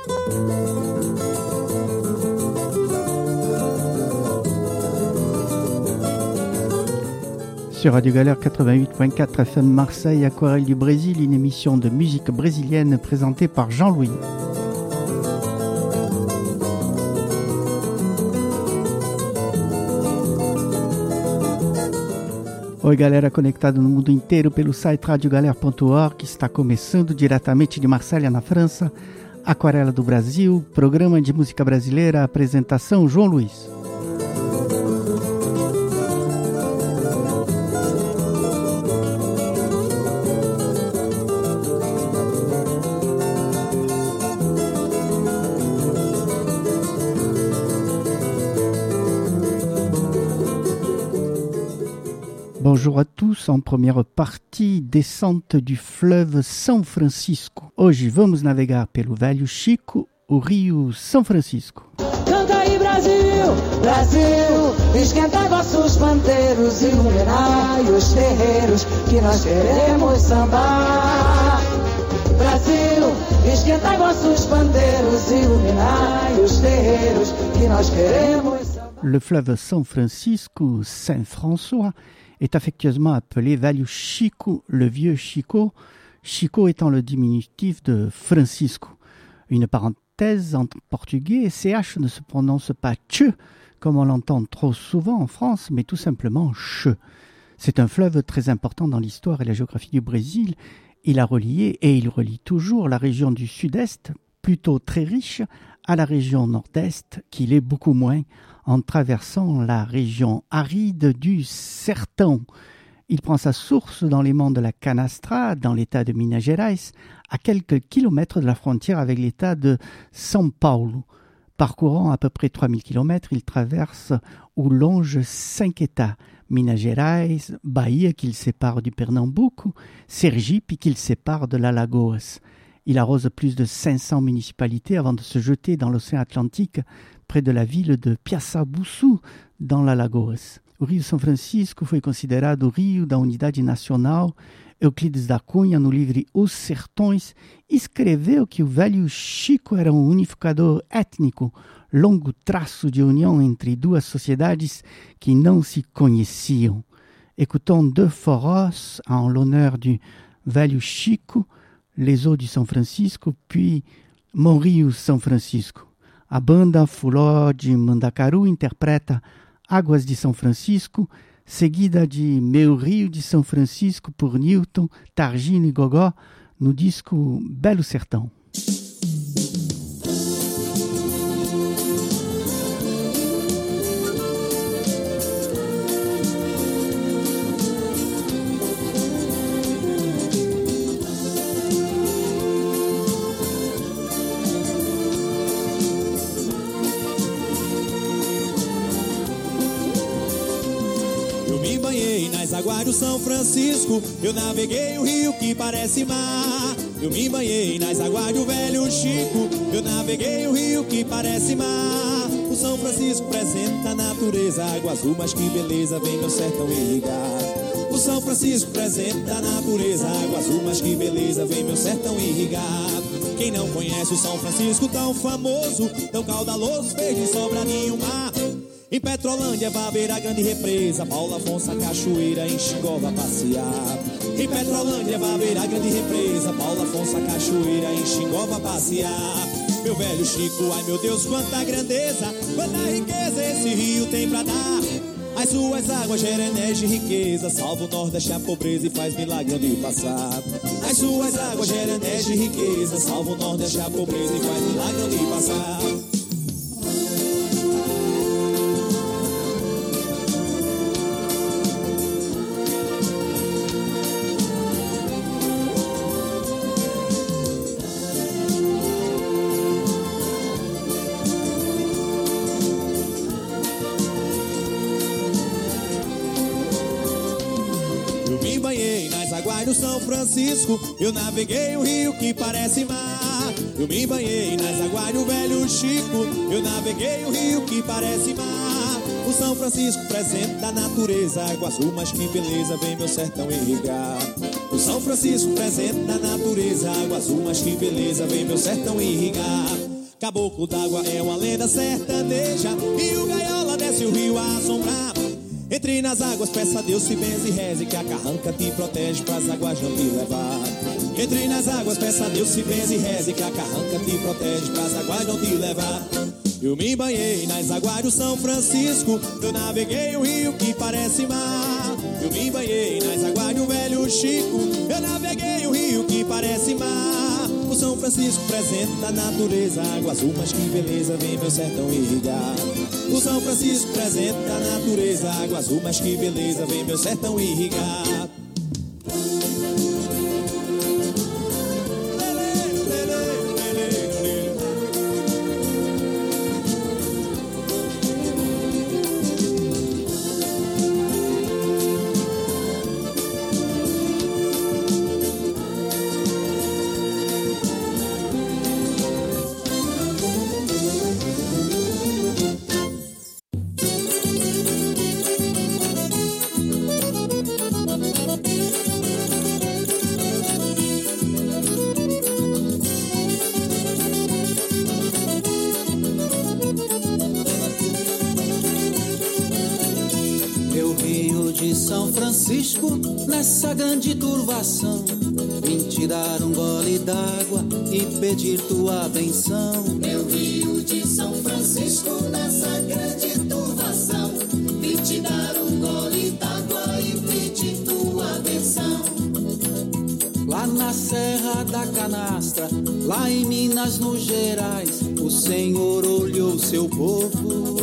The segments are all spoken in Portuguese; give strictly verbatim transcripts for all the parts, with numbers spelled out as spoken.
Sur Radio Galère quatre-vingt-huit point quatre F M Marseille, Aquarelle du Brésil, une émission de musique brésilienne présentée par Jean-Louis. Oi, galera conectada no mundo inteiro pelo site radio galère ponto org, que está começando diretamente de Marselha, na França, Aquarela do Brasil, programa de música brasileira, apresentação João Luiz. Bonjour à tous, en première partie, descente du fleuve São Francisco. Hoje vamos navegar pelo Velho Chico, o rio São Francisco. Canta aí Brasil, Brasil, esquenta vossos pandeiros, iluminai os terreiros, que nós queremos sambar. Brasil, esquenta vossos pandeiros, iluminai os terreiros, que nós queremos sambar. Le fleuve São Francisco, Saint-François, est affectueusement appelé Velho Chico, le vieux Chico, Chico étant le diminutif de Francisco. Une parenthèse, en portugais, C H ne se prononce pas che, comme on l'entend trop souvent en France, mais tout simplement che. C'est un fleuve très important dans l'histoire et la géographie du Brésil. Il a relié, et il relie toujours, la région du sud-est, plutôt très riche, à la région nord-est, qui l'est beaucoup moins, en traversant la région aride du Sertão. Il prend sa source dans les monts de la Canastra, dans l'état de Minas Gerais, à quelques kilomètres de la frontière avec l'état de São Paulo. Parcourant à peu près trois mille kilomètres, il traverse ou longe cinq états, Minas Gerais, Bahia qu'il sépare du Pernambuco, Sergipe qu'il sépare de l'Alagoas. Il arrose plus de cinq cents municipalités avant de se jeter dans l'océan Atlantique près de la ville de Piaçabuçu, dans l'Alagoas. O Rio São Francisco foi considerado o rio da unidade nacional. Euclides da Cunha, no livro Os Sertões, escreveu que o Velho Chico era um unificador étnico, longo traço de união entre duas sociedades que não se conheciam. Écoutons deux forrós en l'honneur du Velho Chico, Les Eaux du São Francisco, puis Mon Rio São Francisco. A banda Fuló de Mandacaru interpreta Águas de São Francisco, seguida de Meu Rio de São Francisco por Newton, Targino e Gogó, no disco Belo Sertão. Águas do São Francisco, eu naveguei o rio que parece mar. Eu me banhei nas águas do Velho Chico, eu naveguei o rio que parece mar. O São Francisco representa a natureza, água azul, mas que beleza, vem meu sertão irrigar. O São Francisco representa a natureza, água azul, mas que beleza, vem meu sertão irrigar. Quem não conhece o São Francisco tão famoso, tão caudaloso, fez de Sobradinho mar. Em Petrolândia vai ver a grande represa, Paulo Afonso, a cachoeira, em Xingó vai passear. Em Petrolândia vai ver a grande represa, Paulo Afonso, a cachoeira, em Xingó vai passear. Meu velho Chico, ai meu Deus, quanta grandeza, quanta riqueza esse rio tem pra dar. As suas águas geram energia e riqueza, salva o Nordeste a pobreza e faz milagre onde passar. As suas águas geram energia e riqueza, salva o Nordeste a pobreza e faz milagre onde passar. Do São Francisco, eu naveguei o rio que parece mar. Eu me banhei nas águas do Velho Chico, eu naveguei o rio que parece mar. O São Francisco representa a natureza, água azul, mas que beleza, vem meu sertão irrigar. O São Francisco representa a natureza, água azul, mas que beleza, vem meu sertão irrigar. Caboclo d'água é uma lenda sertaneja, e o gaiola desce o rio a assombrar. Entre nas águas, peça a Deus, se benze e reze, que a carranca te protege pras águas não te levar. Entre nas águas, peça a Deus, se benze e reze, que a carranca te protege pras águas não te levar. Eu me banhei nas águas do São Francisco, eu naveguei um rio que parece mar. Eu me banhei nas águas do velho Chico, eu naveguei um rio que parece mar. O São Francisco presente na natureza, água azul, mas que beleza, vem meu sertão irrigar. O São Francisco presente na natureza, água azul, mas que beleza, vem meu sertão irrigar. Nessa grande turvação, vim te dar um gole d'água e pedir tua benção. Meu rio de São Francisco, nessa grande turvação, vim te dar um gole d'água e pedir tua benção. Lá na Serra da Canastra, lá em Minas, no Gerais, o Senhor olhou seu povo.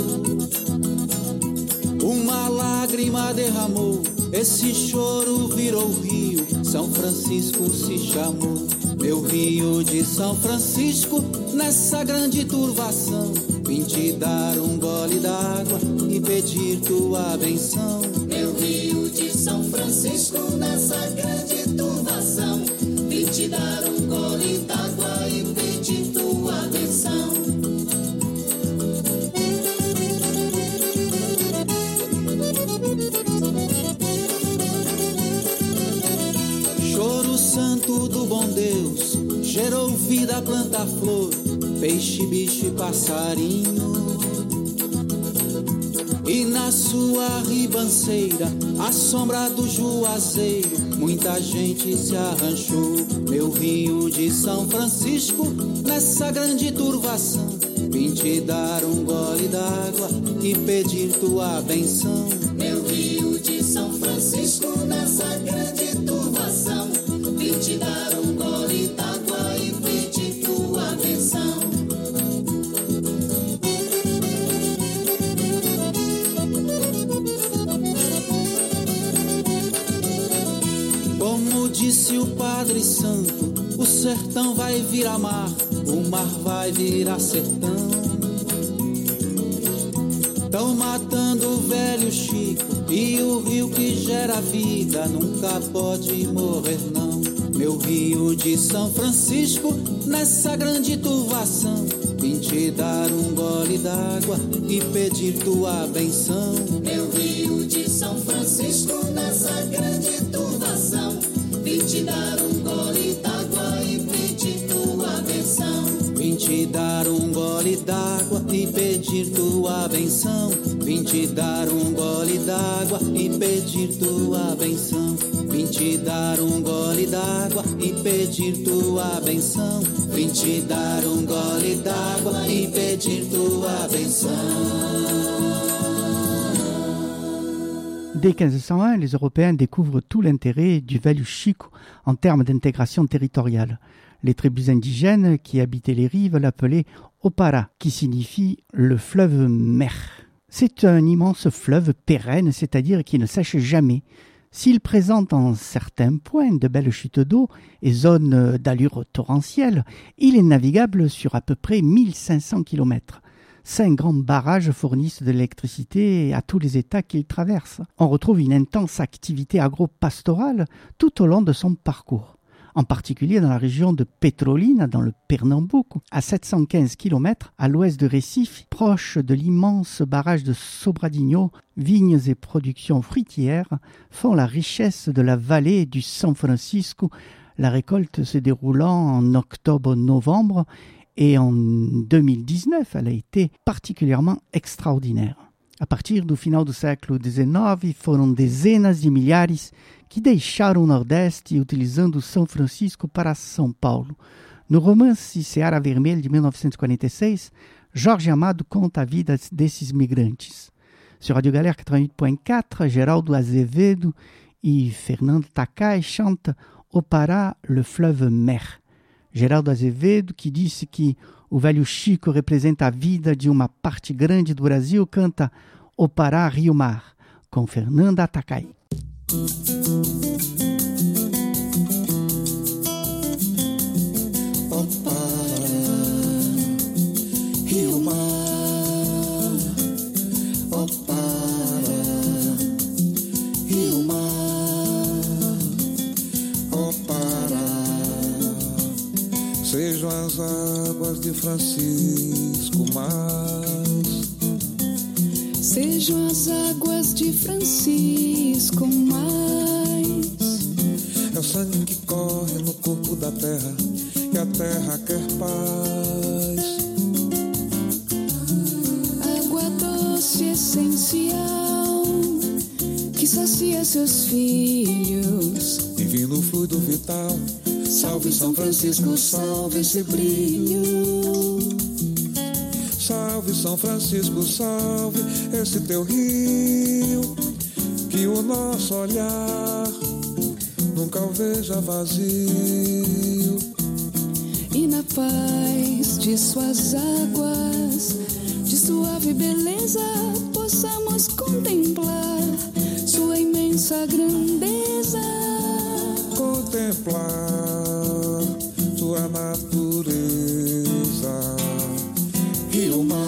Uma lágrima derramou, esse choro virou rio, São Francisco se chamou. Meu rio de São Francisco, nessa grande turvação, vim te dar um gole d'água e pedir tua benção. Meu rio de São Francisco, nessa grande turvação, vim te dar um gole d'água e pedir tua benção. Santo do bom Deus, gerou vida, planta, flor, peixe, bicho e passarinho. E na sua ribanceira, à sombra do juazeiro, muita gente se arranchou. Meu rio de São Francisco, nessa grande turvação, vim te dar um gole d'água e pedir tua benção. Meu rio de São Francisco, nessa grande turvação, vim te dar um gole d'água e pedir tua benção. Como disse o Padre Santo, o sertão vai virar mar, o mar vai virar sertão. Tão matando o velho Chico, e o rio que gera vida nunca pode morrer não. Meu rio de São Francisco, nessa grande turvação, vim te dar um gole d'água e pedir tua benção. Meu rio de São Francisco, nessa grande turvação, vim te dar um gole d'água e pedir tua benção. Vim te dar um gole d'água e pedir tua benção. Vim te dar um gole d'água e pedir tua benção. Vim te dar um gole d'água e pedir tua benção. Vim te dar um gole d'água e pedir tua benção. Dès quinze cent un, les Européens découvrent tout l'intérêt du Velho Chico en termes d'intégration territoriale. Les tribus indigènes qui habitaient les rives l'appelaient Opara, qui signifie le fleuve mer. C'est un immense fleuve pérenne, c'est-à-dire qui ne sèche jamais. S'il présente en certains points de belles chutes d'eau et zones d'allure torrentielle, il est navigable sur à peu près mille cinq cents kilomètres. Cinq grands barrages fournissent de l'électricité à tous les États qu'il traverse. On retrouve une intense activité agro-pastorale tout au long de son parcours. En particulier dans la région de Petrolina, dans le Pernambuco, à sept cent quinze kilomètres à l'ouest de Recife, proche de l'immense barrage de Sobradinho, vignes et productions fruitières font la richesse de la vallée du San Francisco, la récolte se déroulant en octobre-novembre Et en deux mille dix-neuf, elle a été particulièrement extraordinaire. A partir do final do século dezenove, foram dezenas de milhares que deixaram o Nordeste utilizando São Francisco para São Paulo. No romance Seara Vermelha, de mil novecentos e quarenta e seis, Jorge Amado conta a vida desses migrantes. Sur Radio Galère quatre-vingt-huit point quatre, Geraldo Azevedo e Fernando Takai chantam Au Pará, le fleuve mer. Geraldo Azevedo, que disse que o velho Chico representa a vida de uma parte grande do Brasil, canta O Pará, Rio Mar, com Fernanda Takai. O Pará, Rio Mar, o Pará, Rio Mar, o Pará. Sejam as águas de Francisco mais, sejam as águas de Francisco mais. É o sangue que corre no corpo da terra, e a terra quer paz. Água doce essencial que sacia seus filhos. Divino fluido vital, salve São Francisco, salve esse brilho. Salve São Francisco, salve esse teu rio, que o nosso olhar nunca o veja vazio. E na paz de suas águas, de suave beleza, possamos contemplar sua imensa grandeza. Contemplar sua natureza. Rio Mar,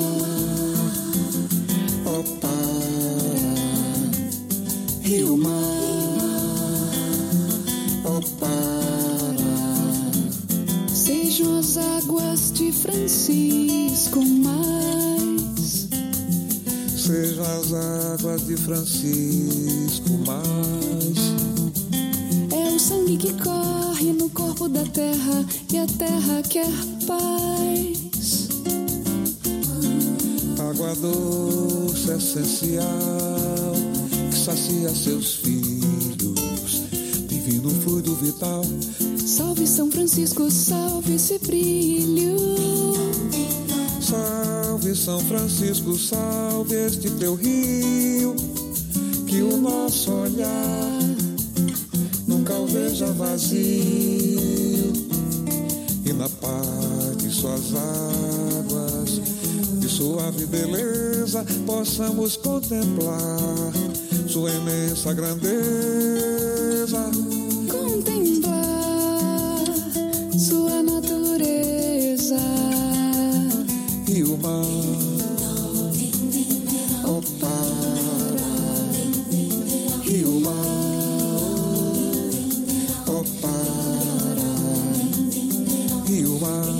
ó Pará, Rio Mar, ó Pará. Sejam as águas de Francisco mais, sejam as águas de Francisco mais. É o sangue que corre no corpo da terra, e a terra quer paz. Água doce essencial que sacia seus filhos, divino fluido vital. Salve São Francisco, salve esse brilho. Salve São Francisco, salve este teu rio, que o nosso olhar nunca o veja vazio. E na paz de suas águas, de suave beleza, possamos contemplar sua imensa grandeza. Contemplar sua natureza. Rio Mar, ó Pará, Rio Mar, ó Pará, Rio Mar,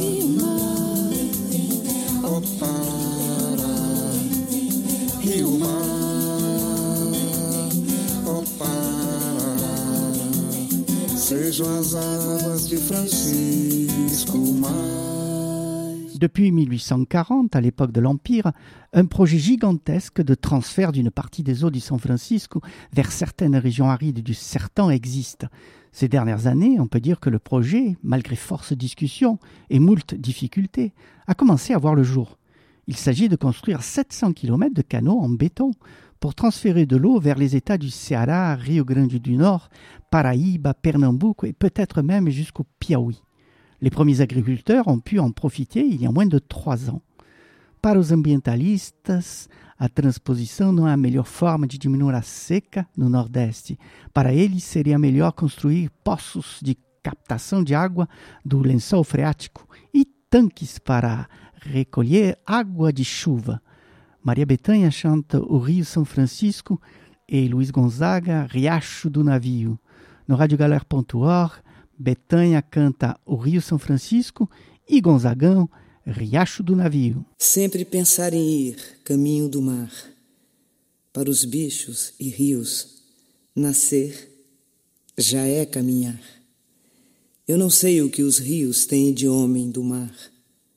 ó Pará, Rio Mar, ó Pará. Sejam as águas de Francisco mais. Depuis mille huit cent quarante, à l'époque de l'Empire, un projet gigantesque de transfert d'une partie des eaux du San Francisco vers certaines régions arides du Sertão existe. Ces dernières années, on peut dire que le projet, malgré force discussions et moult difficultés, a commencé à voir le jour. Il s'agit de construire sept cents kilomètres de canaux en béton pour transférer de l'eau vers les États du Ceará, Rio Grande du Nord, Paraíba, Pernambuco et peut-être même jusqu'au Piauí. Les premiers agriculteurs ont pu en profiter il y a moins de trois ans. Para os ambientalistas, a transposição não é a melhor forma de diminuir a seca no Nordeste. Para eles, seria melhor construir poços de captação de água do lençol freático e tanques para recolher água de chuva. Maria Bethânia chanta o Rio São Francisco e Luiz Gonzaga, Riacho do Navio. No radio galère ponto org, Bethânia canta o Rio São Francisco e Gonzagão, Riacho do Navio. Sempre pensar em ir caminho do mar, para os bichos e rios, nascer já é caminhar. Eu não sei o que os rios têm de homem do mar,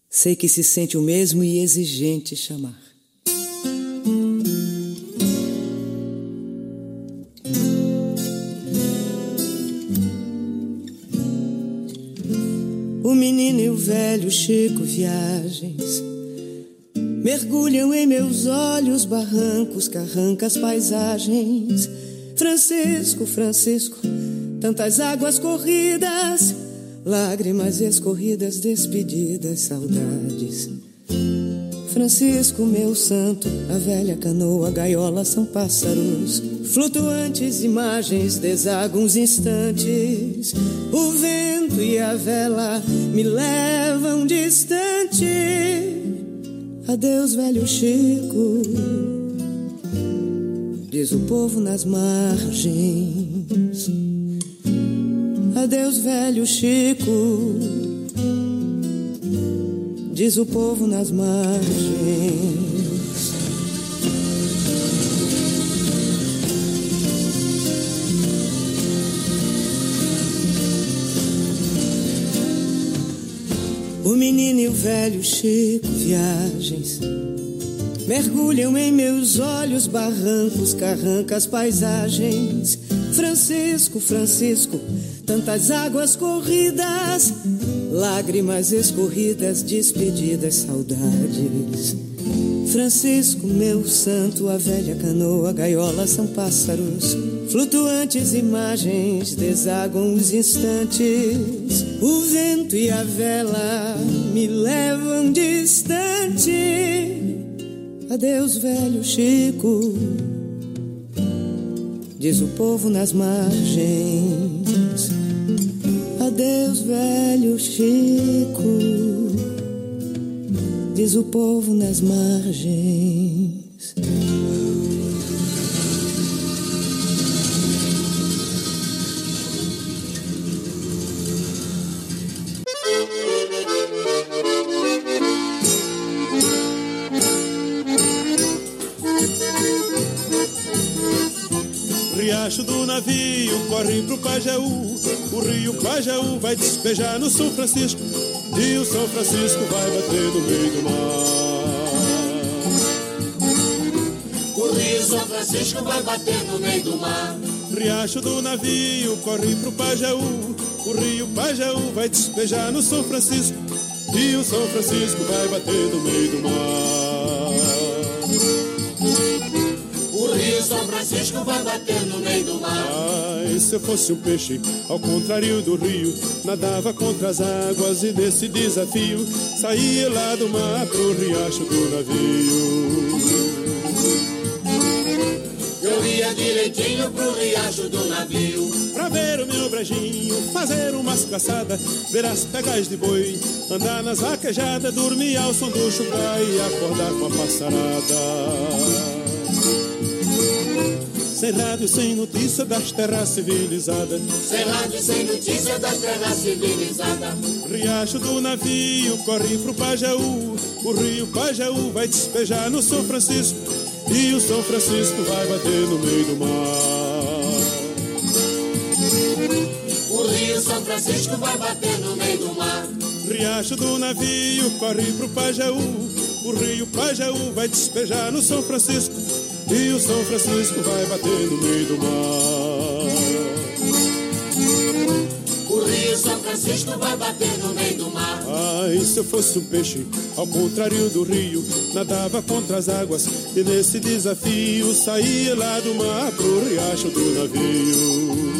sei que se sente o mesmo e exigente chamar. O menino e o velho Chico viagens mergulham em meus olhos barrancos, carrancas, paisagens. Francisco, Francisco, tantas águas corridas, lágrimas escorridas, despedidas, saudades. Francisco, meu santo, a velha canoa, a gaiola são pássaros, flutuantes imagens, desaguam instantes. O vento e a vela me levam distante. Adeus, velho Chico, diz o povo nas margens. Adeus, velho Chico, diz o povo nas margens. O menino e o velho Chico viagens mergulham em meus olhos barrancos, carrancas, paisagens. Francisco, Francisco, tantas águas corridas, lágrimas escorridas, despedidas, saudades. Francisco, meu santo, a velha canoa, a gaiola são pássaros, flutuantes imagens, desaguam os instantes. O vento e a vela me levam distante. Adeus, velho Chico, diz o povo nas margens. Adeus, velho Chico, diz o povo nas margens. Riacho do navio corre pro Pajeú, o rio Pajeú vai despejar no São Francisco, e o São Francisco vai bater no meio do mar. O rio São Francisco vai bater no meio do mar. Riacho do navio corre pro Pajeú, o rio Pajeú vai despejar no São Francisco, e o São Francisco vai bater no meio do mar. O rio São Francisco vai bater no meio do mar. Ai, se eu fosse um peixe, ao contrário do rio, nadava contra as águas e nesse desafio saía lá do mar pro riacho do navio. Eu ia direitinho pro riacho do navio, pra ver o meu brejinho, fazer umas caçadas, ver as pegais de boi, andar nas vaquejadas, dormir ao som do chucai e acordar com a passarada. Sem rádio, sem notícia das terras civilizadas. Sem rádio, sem notícia das terras civilizadas. Riacho do navio corre pro Pajeú, o rio Pajeú vai despejar no São Francisco, e o São Francisco vai bater no meio do mar. O rio São Francisco vai bater no meio do mar. Riacho do navio corre pro Pajeú, o rio Pajeú vai despejar no São Francisco, e o São Francisco vai bater no meio do mar. O rio São Francisco vai bater no meio do mar. Ai, se eu fosse um peixe, ao contrário do rio, nadava contra as águas e nesse desafio saía lá do mar pro riacho do navio.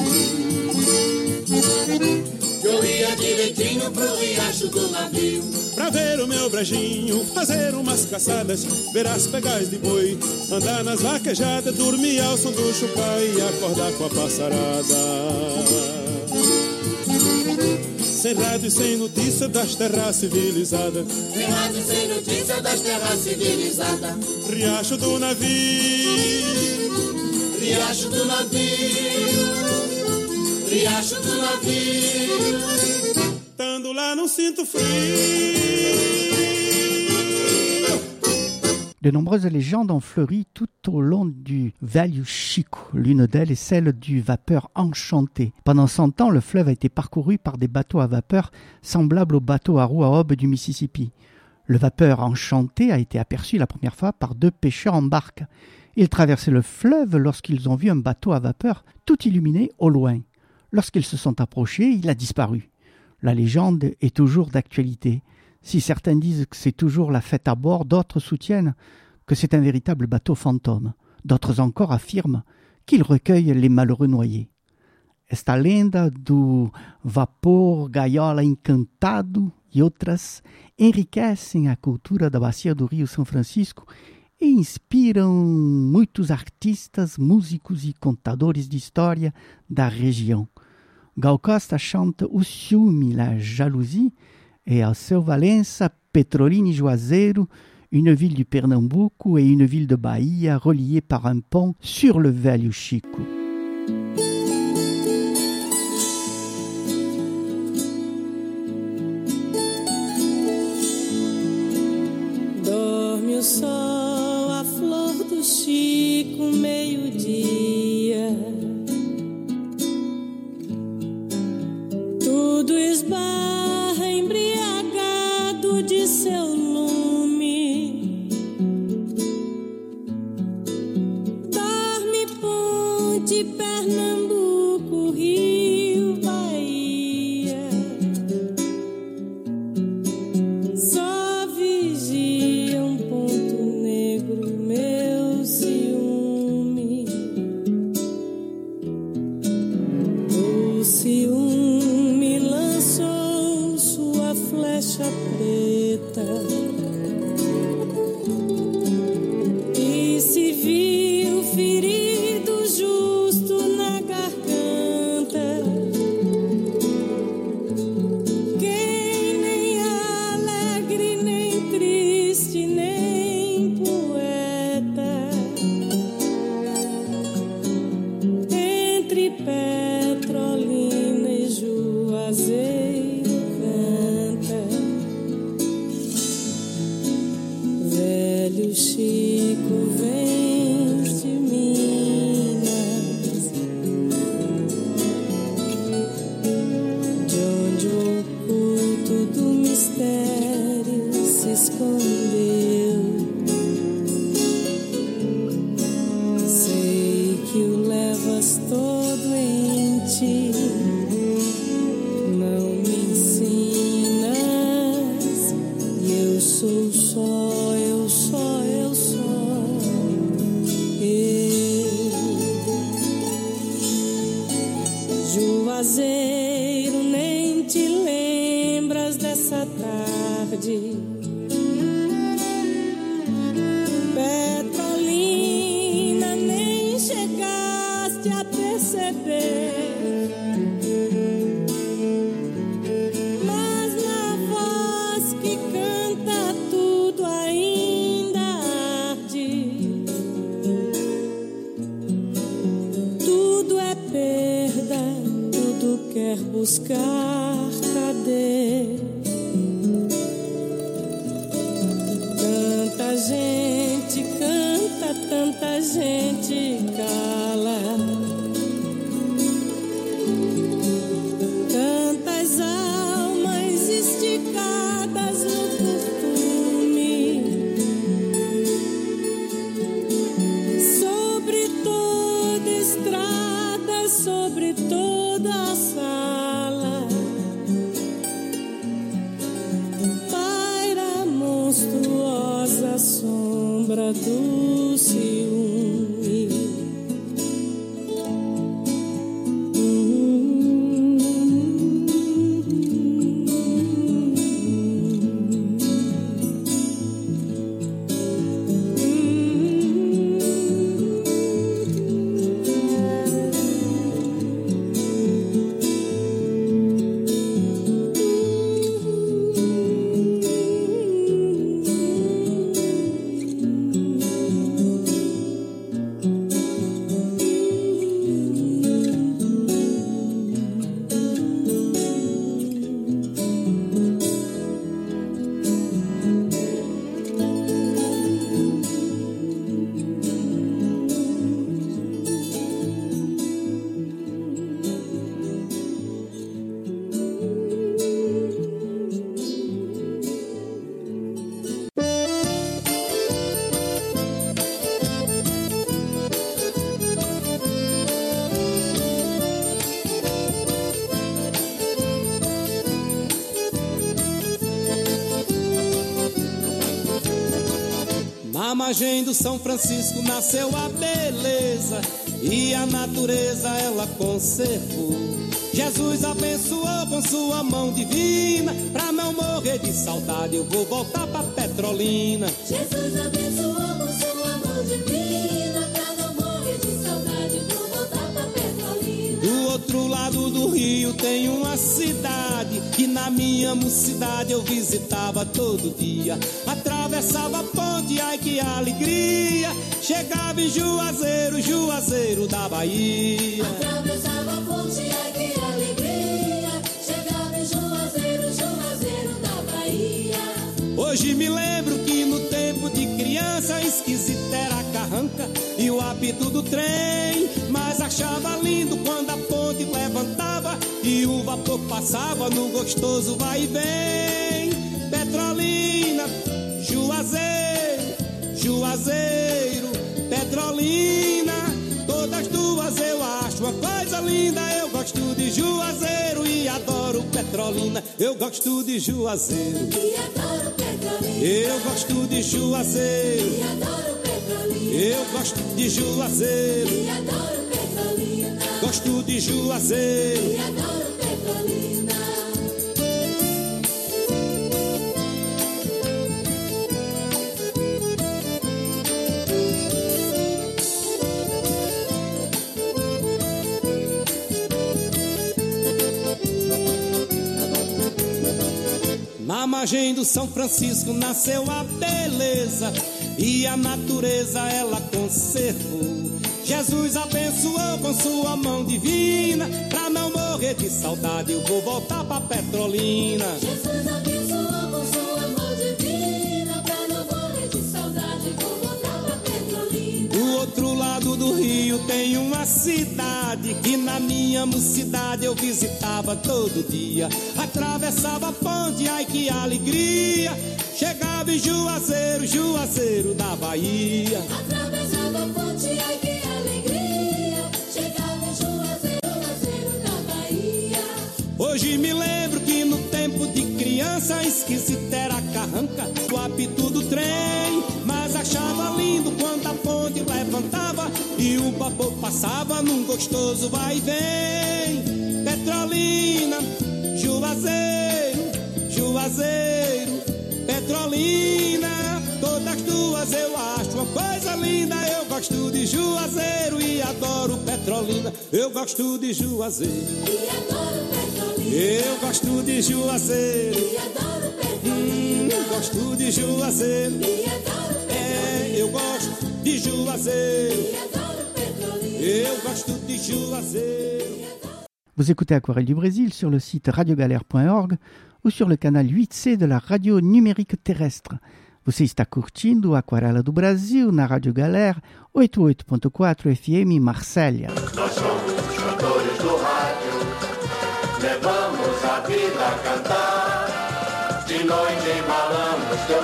Eu ia direitinho pro riacho do navio, pra ver o meu brejinho, fazer umas caçadas, ver as pegais de boi, andar nas vaquejadas, dormir ao som do chucai e acordar com a passarada. Sem rádio e sem notícia das terras civilizadas. Sem rádio e sem notícia das terras civilizadas. Riacho do navio, riacho do navio, riacho do navio. Tando lá não sinto frio. De nombreuses légendes ont fleuri tout au long du Velho Chico. L'une d'elles est celle du vapeur enchanté. Pendant cent ans, le fleuve a été parcouru par des bateaux à vapeur semblables aux bateaux à roues à aubes du Mississippi. Le vapeur enchanté a été aperçu la première fois par deux pêcheurs en barque. Ils traversaient le fleuve lorsqu'ils ont vu un bateau à vapeur tout illuminé au loin. Lorsqu'ils se sont approchés, il a disparu. La légende est toujours d'actualité. Si certains disent que c'est toujours la fête à bord, d'autres soutiennent que c'est un véritable bateau fantôme. D'autres encore affirment qu'il recueille les malheureux noyés. Esta lenda do vapor gaiola encantado e outras enriquecem a cultura da bacia do Rio São Francisco e inspiram muitos artistas, músicos e contadores de história da região. Gal Costa chanta O Ciúme, la jalousie, et à seu Valença, Petrolina e Juazeiro, une ville du Pernambuco et une ville de Bahia reliées par un pont sur le Velho Chico. Dorme o sol, a flor do Chico, meio-dia. Tudo esbarra embriagado de seu lume. Dorme Ponte, Pernambuco, Rio, Bahia. Só vigia um ponto negro, meu ciúme. O ciúme lançou sua flecha preta e se viu ferido justo na garganta. Quem nem alegre, nem triste, nem poeta, entre Petrolina e Juazeiro canta. Velho Chico vem de Minas, de onde o oculto do mistério se escondeu. Sei que o levas todo em ti, não me ensinas, e eu sou só, eu só, eu só, eu. Juazeiro, nem te lembras dessa tarde. Petrolina, nem chegaste a perceber. Mas na voz que canta tudo ainda arde. Tudo é perda, tudo quer buscar, cadê? Tanta gente canta, tanta gente cala. Tantas almas esticadas no costume. Sobre toda estrada, sobre toda a sala, paira a monstruosa sombra do ciúme. margem do São Francisco nasceu a beleza e a natureza ela conservou. Jesus abençoou com sua mão divina, pra não morrer de saudade eu vou voltar pra Petrolina. Jesus abençoou com sua mão divina, pra não morrer de saudade eu vou voltar pra Petrolina. Do outro lado do rio tem uma cidade que na minha mocidade eu visitava todo dia. Atravessava a ponte, ai que alegria, chegava em Juazeiro, Juazeiro da Bahia. Atravessava a ponte, ai que alegria, chegava em Juazeiro, Juazeiro da Bahia. Hoje me lembro que no tempo de criança esquisita era a carranca e o apito do trem, mas achava lindo quando a ponte levantava e o vapor passava no gostoso vai e vem. Petrolina, Juazeiro, Juazeiro, Petrolina, todas duas eu acho uma coisa linda. Eu gosto de Juazeiro e adoro Petrolina. Eu gosto de Juazeiro E adoro Petrolina. Eu gosto de Juazeiro E adoro Petrolina. Eu gosto de Juazeiro E adoro Petrolina. Gosto de Juazeiro E adoro Petrolina. Na margem do São Francisco nasceu a beleza e a natureza ela conservou. Jesus abençoou com sua mão divina, pra não morrer de saudade eu vou voltar pra Petrolina. Jesus abençoou com sua mão divina, pra não morrer de saudade eu vou voltar pra Petrolina. Do outro lado do rio tem uma cidade que na minha mocidade eu visitava todo dia. Atravessava a ponte, ai que alegria, chegava em Juazeiro, Juazeiro da Bahia. Atravessava a ponte, ai que alegria, chegava em Juazeiro, Juazeiro da Bahia. Hoje me lembro que no tempo de criança esquisita era a carranca, o apito do trem, mas achava lindo quando a ponte levantava e o vapor passava num gostoso vai e vem. Petrolina, Juazeiro, Juazeiro, Petrolina, todas duas eu acho uma coisa linda. Eu gosto de Juazeiro e adoro Petrolina. Eu gosto de Juazeiro E adoro Petrolina. Eu gosto de Juazeiro E adoro Petrolina. hum, Eu gosto de Juazeiro E adoro Petrolina. É, eu gosto de Juazeiro E adoro Petrolina. Eu gosto de Juazeiro. Vous écoutez Aquarelle du Brésil sur le site radiogalère point org ou sur le canal huit C de la radio numérique terrestre. Você está curtindo Aquarela do Brasil na Rádio Galera oitenta e oito ponto quatro F M Marsella. Nós somos os cantores do rádio, levamos a vida a cantar. De noite embalamos teu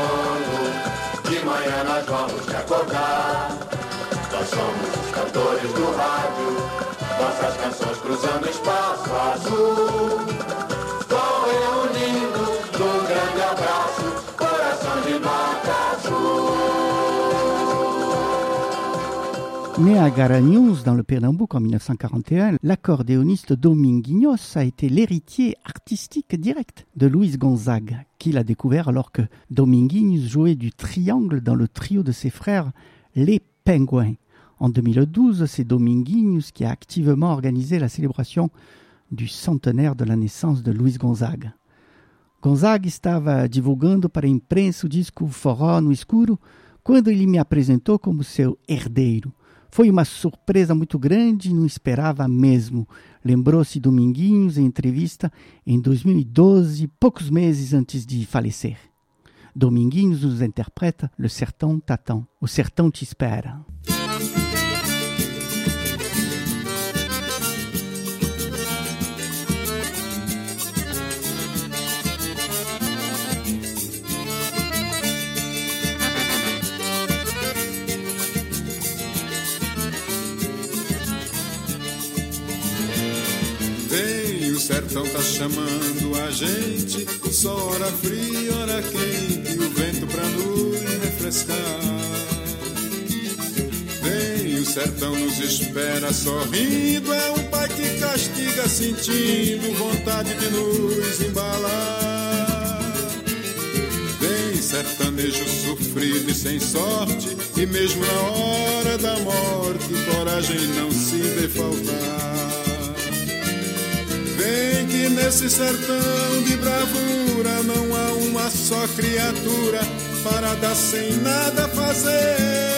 sono, de manhã nós vamos te acordar. Nós somos os cantores do rádio, nossas canções cruzando espaço azul. Vão reunindo num grande abraço, coração de nota azul. Né à Garanhuns, dans le Pernambouc, en mille neuf cent quarante et un, l'accordéoniste Dominguinhos a été l'héritier artistique direct de Luis Gonzaga, qu'il a découvert alors que Dominguinhos jouait du triangle dans le trio de ses frères, les Pingouins. En deux mille douze, c'est Dominguinhos qui a activement organisé la célébration du centenaire de la naissance de Luis Gonzaga. Gonzaga estava divulgando para a imprensa o disco Forró no Escuro quando ele me apresentou como seu herdeiro. Foi uma surpresa muito grande e não esperava mesmo, lembrou-se Dominguinhos em entrevista em dois mil e doze, poucos meses antes de falecer. Dominguinhos nos interpreta Le Sertão t'attend, O Sertão te espera. O sertão tá chamando a gente, só hora fria, hora quente, o vento pra nos refrescar. sertão nos espera sorrindo, é um pai que castiga sentindo vontade de nos embalar. Vem sertanejo sofrido e sem sorte, e mesmo na hora da morte coragem não se vê faltar. Vem que nesse sertão de bravura não há uma só criatura parada sem nada fazer.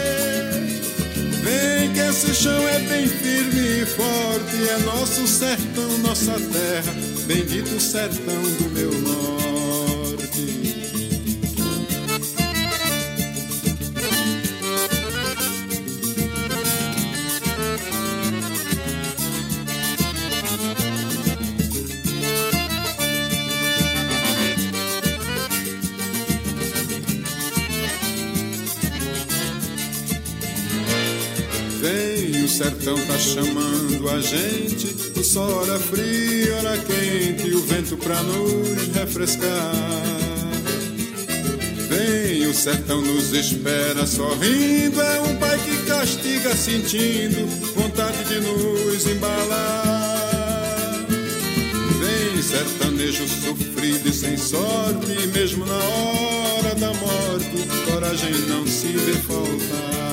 Vem que esse chão é bem firme e forte, é nosso sertão, nossa terra, bendito sertão do meu norte. O sertão tá chamando a gente, o sol ora frio, ora quente, o vento pra nos refrescar. Vem, o sertão nos espera sorrindo, é um pai que castiga sentindo vontade de nos embalar. Vem, sertanejo sofrido e sem sorte, e mesmo na hora da morte coragem não se vê faltar.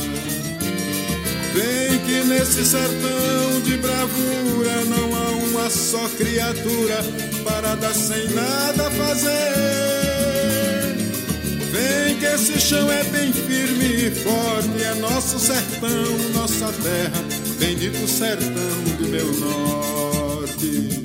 Vem que nesse sertão de bravura não há uma só criatura parada sem nada fazer. Vem que esse chão é bem firme e forte, é nosso sertão, nossa terra, bendito sertão do meu norte.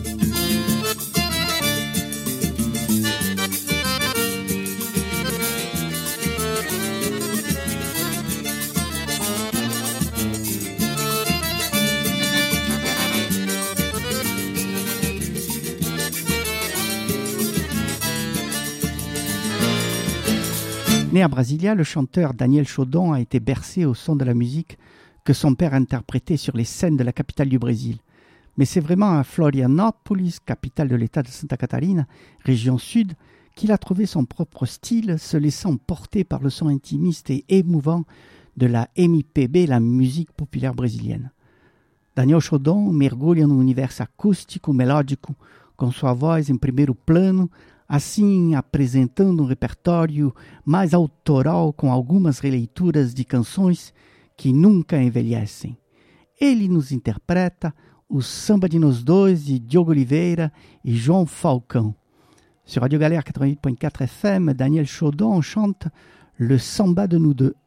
Né à Brasilia, le chanteur Daniel Chaudon a été bercé au son de la musique que son père interprétait sur les scènes de la capitale du Brésil. Mais c'est vraiment à Florianópolis, capitale de l'État de Santa Catarina, région sud, qu'il a trouvé son propre style, se laissant porter par le son intimiste et émouvant de la M P B, la musique populaire brésilienne. Daniel Chaudon mergulha no universo acústico, melódico, com sua voz em primeiro plano, assim apresentando um repertório mais autoral com algumas releituras de canções que nunca envelhecem. Ele nos interpreta o Samba de Nós Dois de Diogo Oliveira e João Falcão. Sur Radio Galère quatre-vingt-huit point quatre F M, Daniel Chaudon chante le Samba de Nous Deux.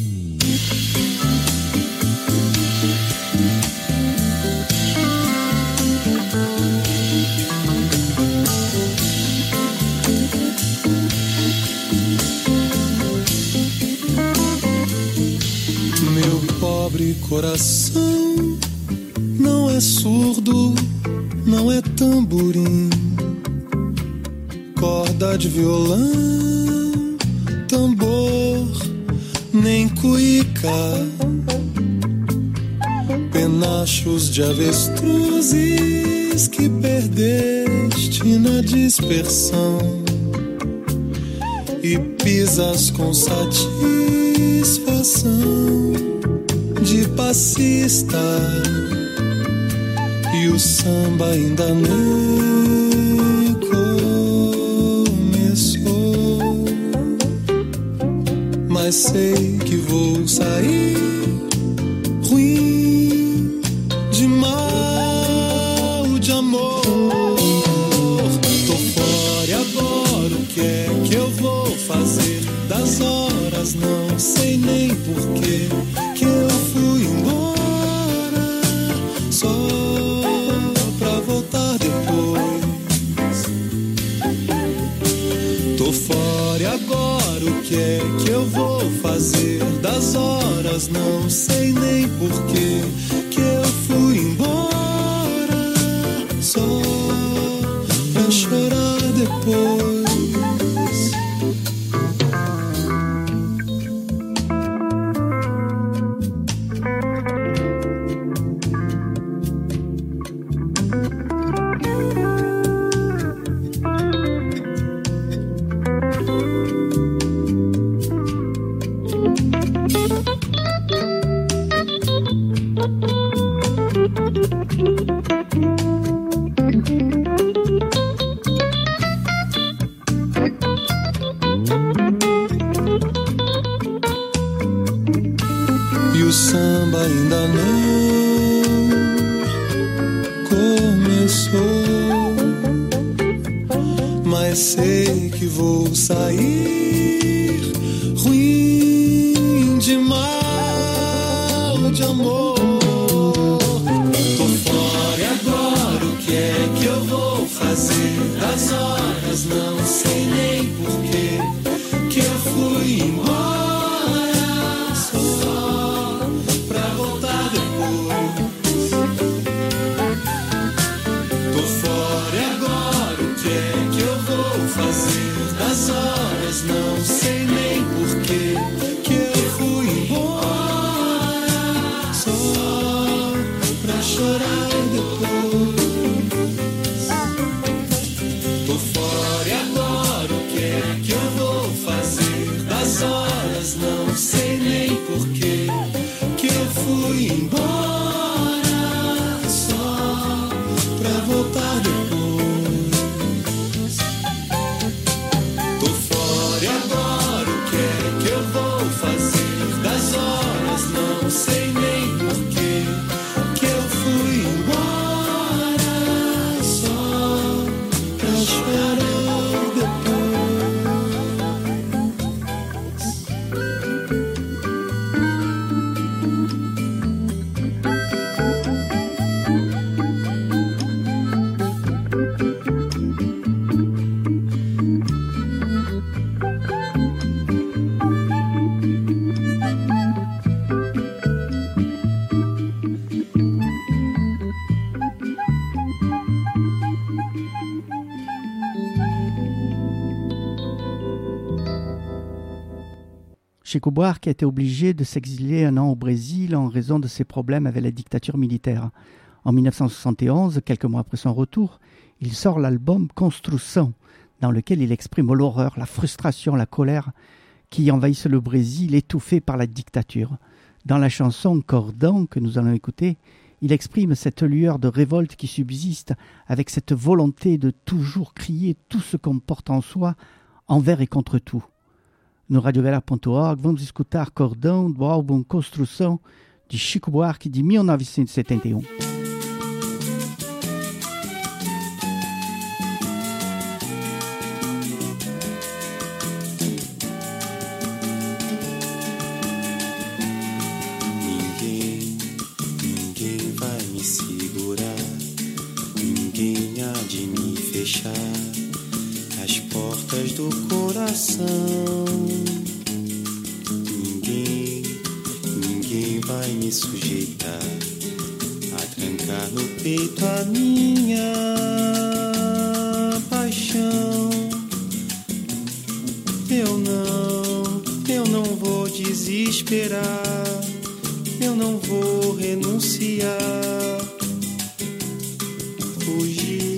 Meu pobre coração não é surdo, não é tamborim, corda de violão, tambor, nem cuíca, penachos de avestruzes que perdeste na dispersão e pisas com satisfação de passista, e o samba ainda nem começou, mas sei que vou sair ruim de mal de amor. Tô fora e agora o que é que eu vou fazer das horas? Não sei nem porquê que eu fui embora, só pra voltar depois. Tô fora e agora o que é que eu vou fazer das horas? Não sei nem porquê que eu fui embora, só pra chorar depois. sei que vou sair ruim de mal de amor. Tô fora e agora o que é que eu vou fazer? Das horas não sei nem porquê que eu fui embora só pra voltar depois. Tô fora e agora o que é que eu vou fazer? Das horas não sei nem porquê que eu fui embora só pra chorar depois. Tô fora e agora o que é que eu vou fazer? Das horas não sei nem porquê que eu fui embora só pra voltar depois. Tô fora e agora o que é que eu vou fazer? Das horas não sei nem porquê que eu fui embora só pra chorar depois. Chico Buarque a été obligé de s'exiler un an au Brésil en raison de ses problèmes avec la dictature militaire. En mille neuf cent soixante et onze, quelques mois après son retour, il sort l'album Construção, dans lequel il exprime l'horreur, la frustration, la colère qui envahissent le Brésil étouffé par la dictature. Dans la chanson Cordão que nous allons écouter, il exprime cette lueur de révolte qui subsiste avec cette volonté de toujours crier tout ce qu'on porte en soi envers et contre tout. No radiogalera ponto org vamos escutar Cordão do álbum Construção de Chico Buarque de mil novecentos e setenta e um. Ninguém, ninguém vai me segurar, ninguém há de me fechar as portas do coração. Ninguém, ninguém vai me sujeitar a trancar no peito a minha paixão. Eu não, eu não vou desesperar, eu não vou renunciar, fugir.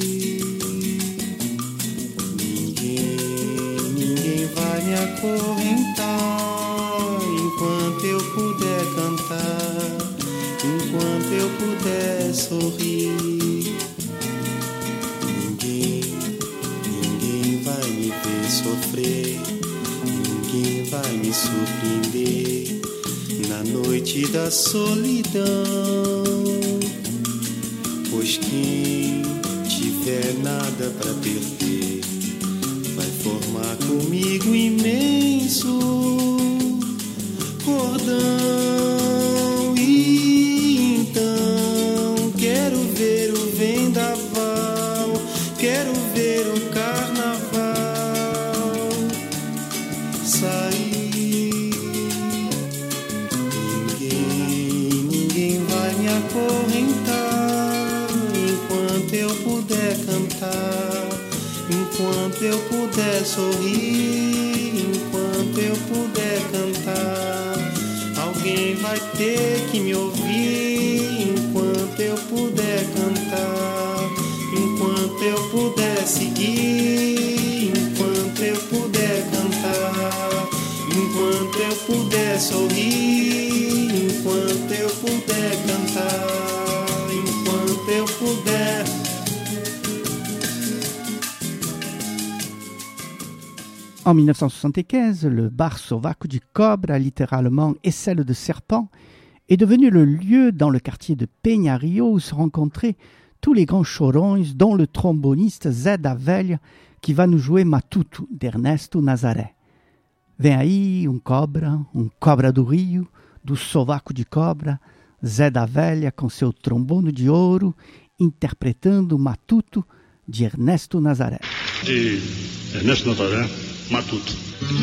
Me acorrentar enquanto eu puder cantar, enquanto eu puder sorrir. Ninguém, ninguém vai me ver sofrer, ninguém vai me surpreender na noite da solidão. Pois quem tiver nada pra perder vai formar comigo imenso cordão. E então quero ver o vendaval, quero ver o carnaval sair. Ninguém, ninguém vai me acorrentar enquanto eu puder cantar, enquanto eu puder sorrir, enquanto eu puder cantar. Alguém vai ter que me ouvir enquanto eu puder cantar, enquanto eu puder seguir, enquanto eu puder cantar, enquanto eu puder sorrir, enquanto eu puder cantar, enquanto eu puder. En mille neuf cent soixante-quinze, le bar Sovaco du Cobra, littéralement aisselle de serpent, est devenu le lieu dans le quartier de Peñario où se rencontraient tous les grands chorões, dont le tromboniste Zé da Velha, qui va nous jouer Matuto d'Ernesto Nazaré. Vem aí um cobra, um cobra do rio, do sovaco de cobra, Zé da Velha com seu trombone de ouro, interpretando Matuto de Ernesto Nazaré. De Ernesto Nazaré, Matuto.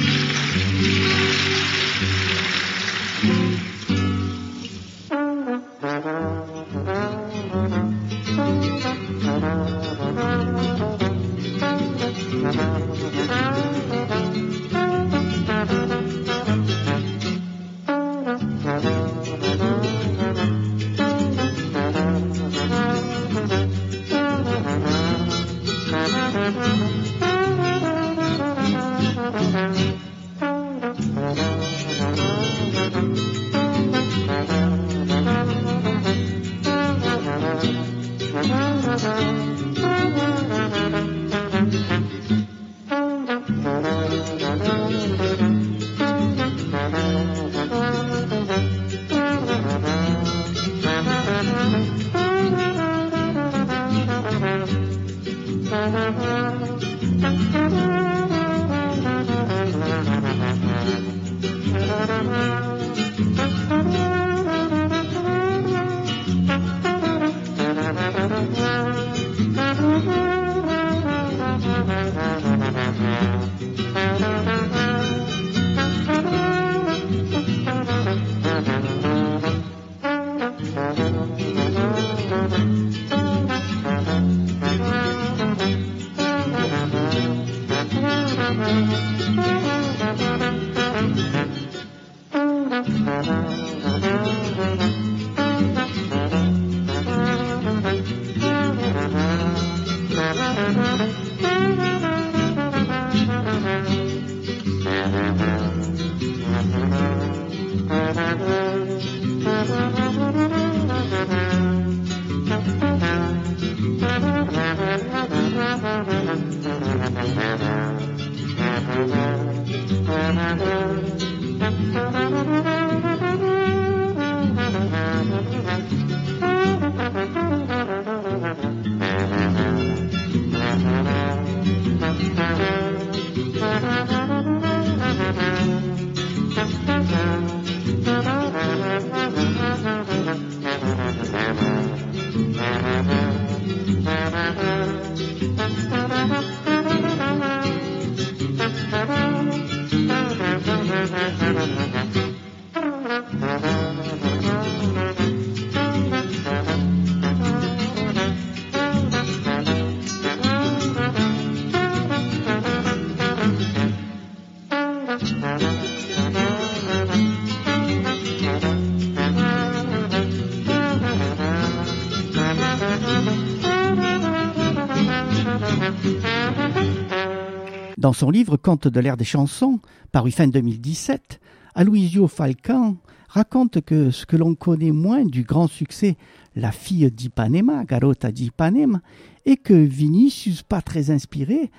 Dans son livre Contes de l'ère des chansons, paru fin deux mille dix-sept, Aloysio Falcão raconte que ce que l'on connaît moins du grand succès La fille d'Ipanema, Garota d'Ipanema, est que Vinicius, pas très inspiré,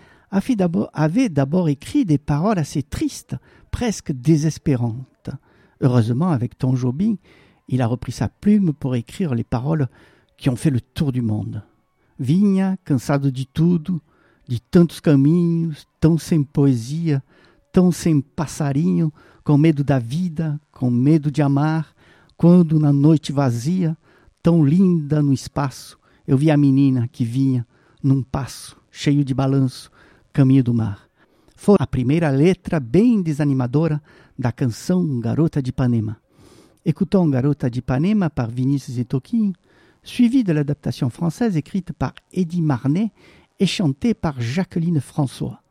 avait d'abord écrit des paroles assez tristes, presque désespérantes. Heureusement, avec Tom Jobim, il a repris sa plume pour écrire les paroles qui ont fait le tour du monde. Vinha, cansado de tudo, de tantos caminhos, tão sem poesia, tão sem passarinho, com medo da vida, com medo de amar, quando na noite vazia, tão linda no espaço, eu vi a menina que vinha num passo cheio de balanço, caminho do mar. Foi a primeira letra bem desanimadora da canção Garota de Ipanema. Écoutons Garota de Ipanema par Vinícius e Toquinho, suivi de l'adaptation française écrite par Eddie Marnet et chantée par Jacqueline François.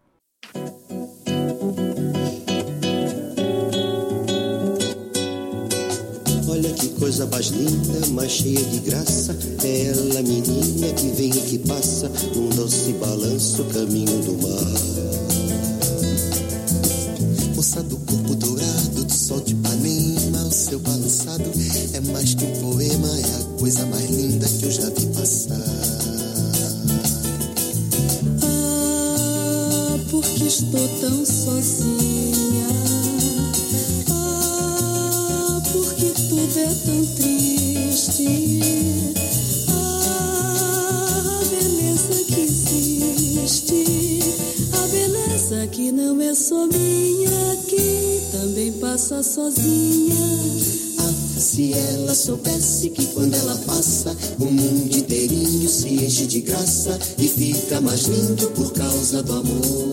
Olha que coisa mais linda, mais cheia de graça, é ela, menina, que vem e que passa num doce balanço, caminho do mar. Moça do corpo dourado, do sol de Ipanema, o seu balançado é mais que um poema, é a coisa mais linda que eu já vi passar. Porque estou tão sozinha. Ah, porque tudo é tão triste. Ah, a beleza que existe. passa sozinha. Ah, se ela soubesse que quando ela passa, o mundo inteirinho se enche de graça e fica mais lindo por causa do amor.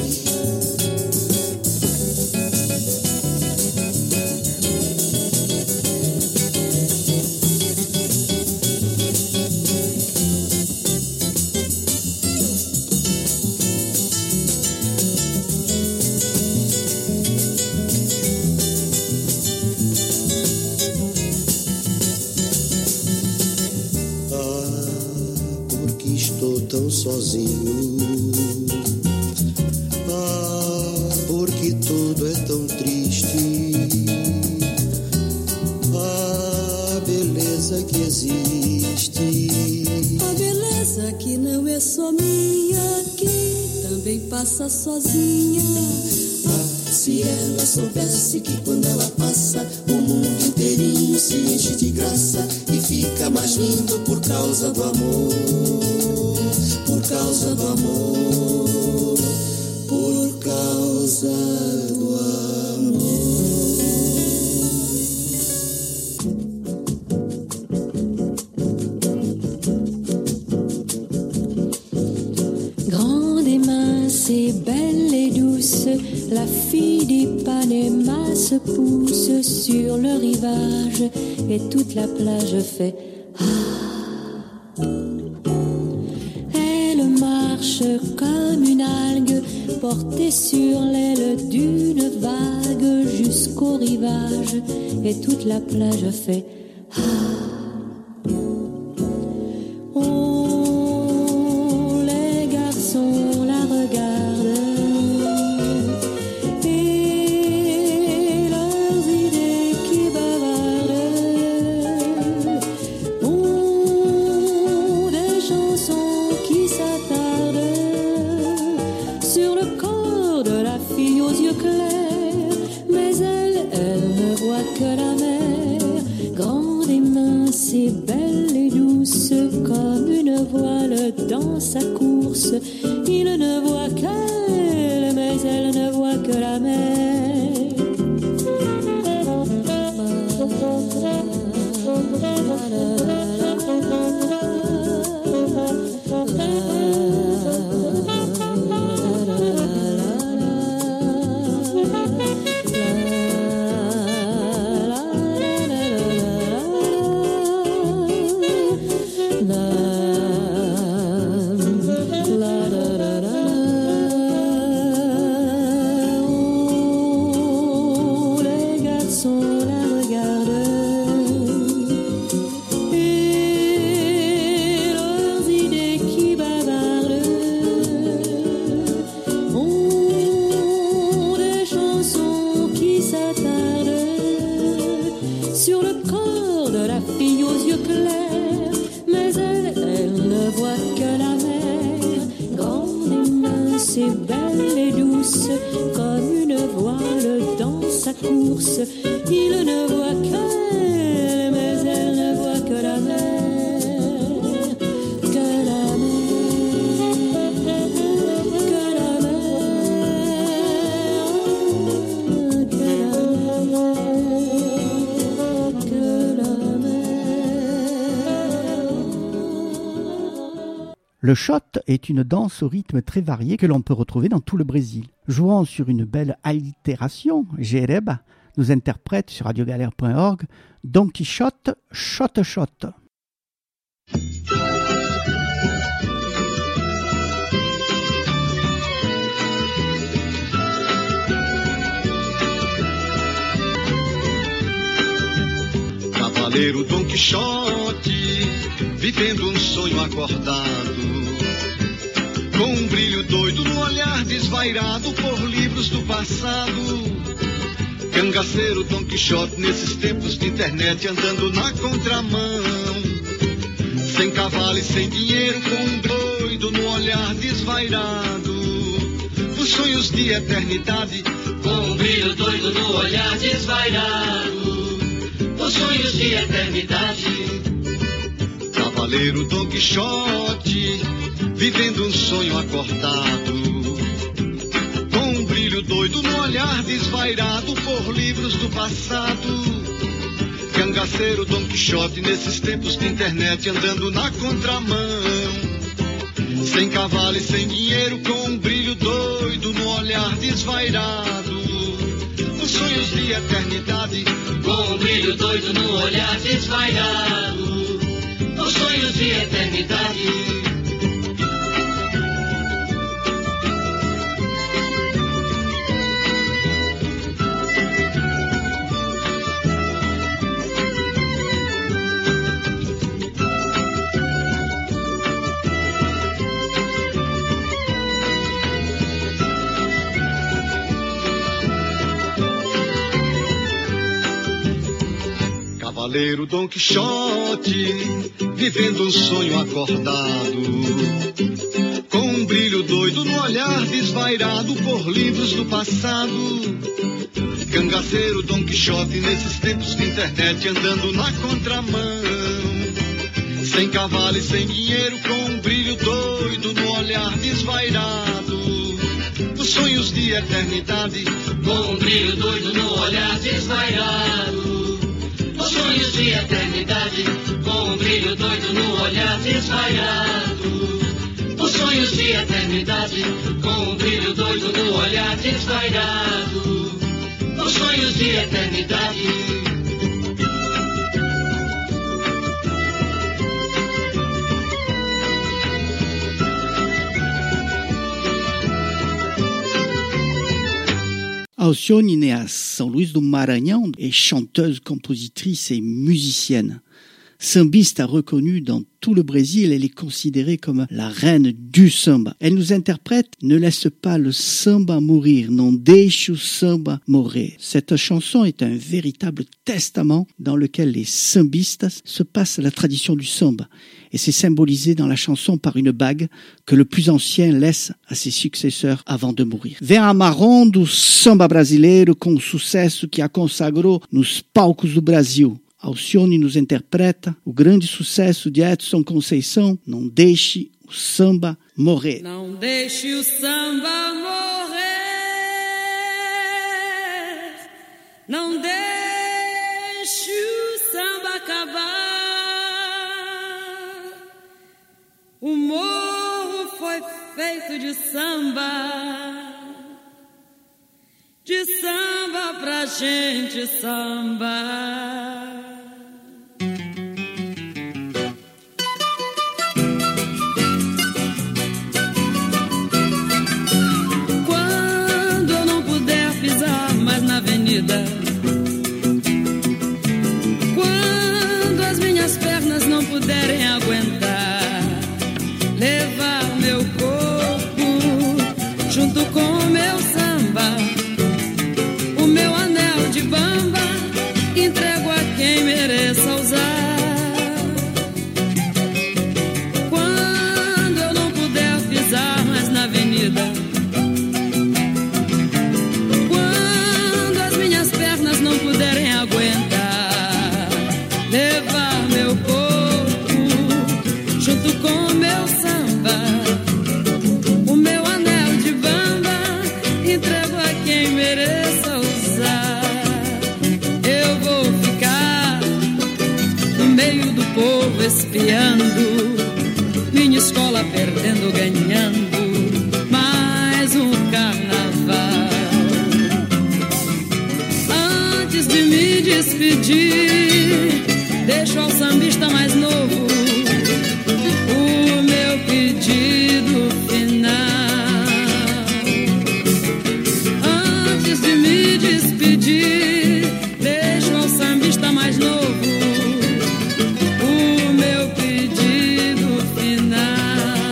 Sozinho, ah, porque tudo é tão triste. A beleza que existe, a beleza que não é só minha, que também passa sozinha. Ah, se ela soubesse que quando ela passa, o mundo inteirinho se enche de graça e fica mais lindo por causa do amor. Por causa do amor, por causa do amor. Grande et mince et belle et douce, la fille d'Ipanema se pousse sur le rivage et toute la plage fait comme une algue portée sur l'aile d'une vague jusqu'au rivage et toute la plage fait ah. Oh, les garçons la regardent et leurs idées qui bavardent ont des chansons qui s'attardent sur le corps de la fille aux yeux clairs, mais elle, elle ne voit que la mer, grande et mince et belle et douce, comme une voile dans sa course. Il ne voit qu'elle, mais elle ne voit que la mer. Il ne voit qu'elle, mais elle ne voit que la mer, que la mer, que la mer, que la mer, que la mer. Le shot est une danse au rythme très varié que l'on peut retrouver dans tout le Brésil. Jouant sur une belle allitération, Jereba nous interprète sur radio galère point org Don Quichotte, Shot Shot. Cavaleiro Don Quixote, vivendo um sonho acordado, com um brilho doido no olhar desvairado por livros do passado. Cangaceiro Don Quixote nesses tempos de internet andando na contramão, sem cavalo e sem dinheiro, com um doido no olhar desvairado, os sonhos de eternidade, com um brilho doido no olhar desvairado, os sonhos de eternidade. Cavaleiro Don Quixote, vivendo um sonho acordado, com um brilho doido no olhar desvairado por livros do passado. Cangaceiro, Dom Quixote, nesses tempos de internet andando na contramão. Sem cavalo e sem dinheiro, com um brilho doido no olhar desvairado. Os sonhos de eternidade, com um brilho doido no olhar desvairado. Os sonhos de eternidade. Cavaleiro Dom Quixote, vivendo um sonho acordado, com um brilho doido no olhar desvairado por livros do passado. Cangaceiro Dom Quixote, nesses tempos de internet andando na contramão. Sem cavalo e sem dinheiro, com um brilho doido no olhar desvairado. Os sonhos de eternidade, com um brilho doido no olhar desvairado. Os sonhos de eternidade, com um brilho doido no olhar desvairado. Os sonhos de eternidade, com um brilho doido no olhar desvairado. Os sonhos de eternidade. Alcione, née à São Luís do Maranhão, est chanteuse, compositrice et musicienne. Sambiste reconnue dans tout le Brésil, elle est considérée comme la reine du samba. Elle nous interprète « Ne laisse pas le samba mourir, non deixe o samba morrer ». Cette chanson est un véritable testament dans lequel les sambistas se passent la tradition du samba. Et c'est symbolisé dans la chanson par une bague que le plus ancien laisse à ses successeurs avant de mourir. Vem a marrom do samba brasileiro com o sucesso que a consagrou nos palcos do Brasil. Alcione nos interpreta o grande sucesso de Edson Conceição, Não Deixe o Samba Morrer. Não deixe o samba morrer, não deixe o samba acabar. O morro foi feito de samba, de samba pra gente sambar. Quando eu não puder pisar mais na avenida, quando as minhas pernas não puderem aguentar, levar meu corpo junto com meu samba, o meu anel de bamba, entrego a quem mereça usar. Quando eu não puder pisar mais na avenida, quando as minhas pernas não puderem aguentar, levar meu corpo junto com meu samba, o meu anel de bamba, entrego a quem mereça usar. Eu vou ficar no meio do povo espiando, minha escola perdendo, ganhando mais um carnaval. Antes de me despedir, deixo ao sambista mais novo o meu pedido final. Antes de me despedir, deixo ao sambista mais novo o meu pedido final.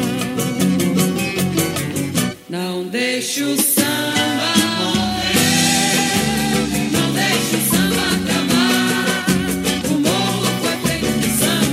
Não deixe o samba morrer, não deixe o samba acabar. O morro foi feito de samba,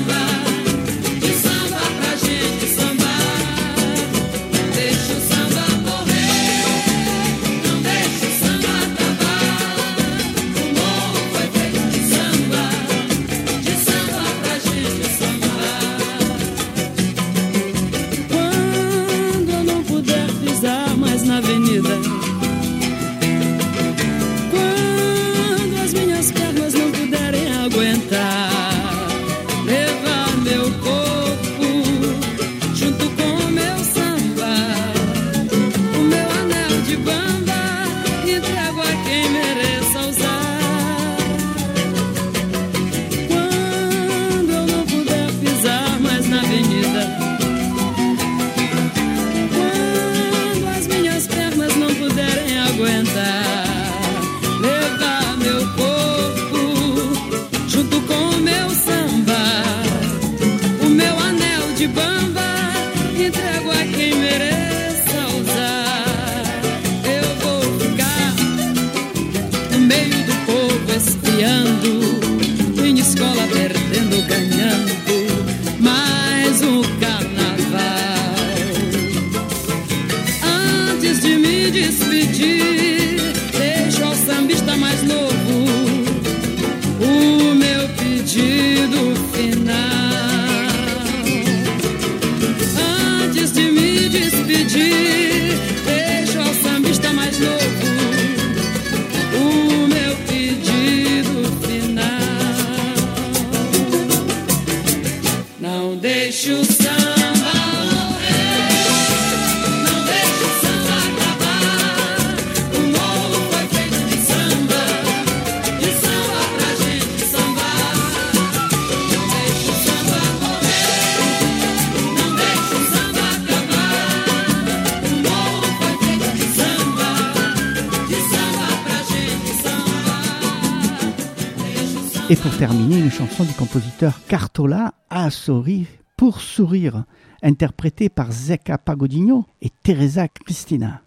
Et pour terminer, une chanson du compositeur Cartola, A Sorrir pour sourire, interprétée par Zeca Pagodinho et Teresa Cristina.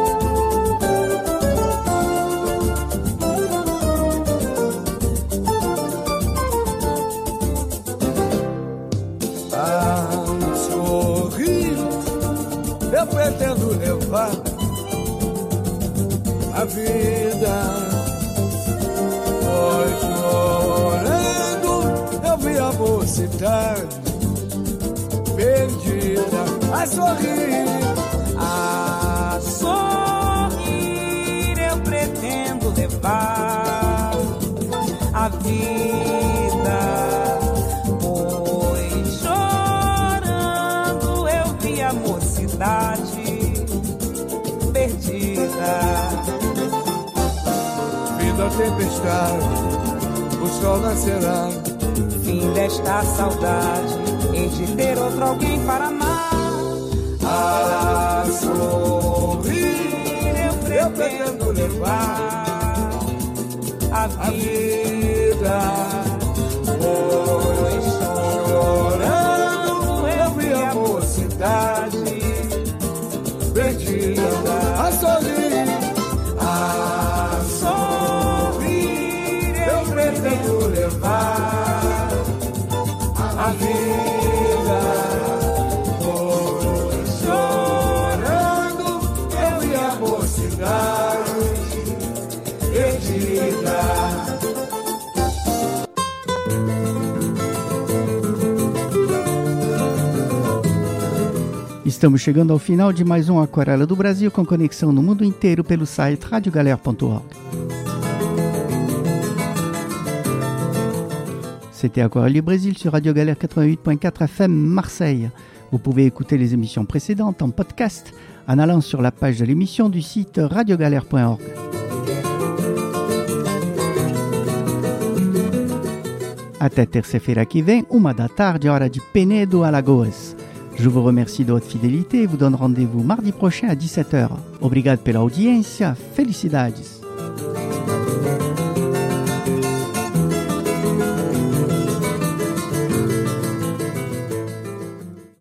A sorrir, eu pretendo levar a vida. Foi chorando, eu vi a mocidade perdida. A sorrir, a sorrir, eu pretendo levar a vida. Foi chorando, eu vi a mocidade perdida. Da tempestade, o sol nascerá. Fim desta saudade, hei de ter outro alguém para amar. A sorrir, eu pretendo levar a vida. Foi chorando, eu vi a mocidade perdida. A sorrir, a sorrir, eu pretendo levar a vida. Foi chorando, eu vi a mocidade perdida. Estamos chegando ao final de mais um Aquarela do Brasil, com conexão no mundo inteiro pelo site radio galère ponto org. C'était Aquarelle du Brésil sur Radio Galère quatre-vingt-huit point quatre F M Marseille. Vous pouvez écouter les émissions précédentes en podcast en allant sur la page de l'émission du site radio galère point org. Até terça-feira que vem, uma da tarde, hora de Penedo, Alagoas. Je vous remercie de votre fidélité et vous donne rendez-vous mardi prochain à dix-sept heures. Obrigado pela audiência, felicidades!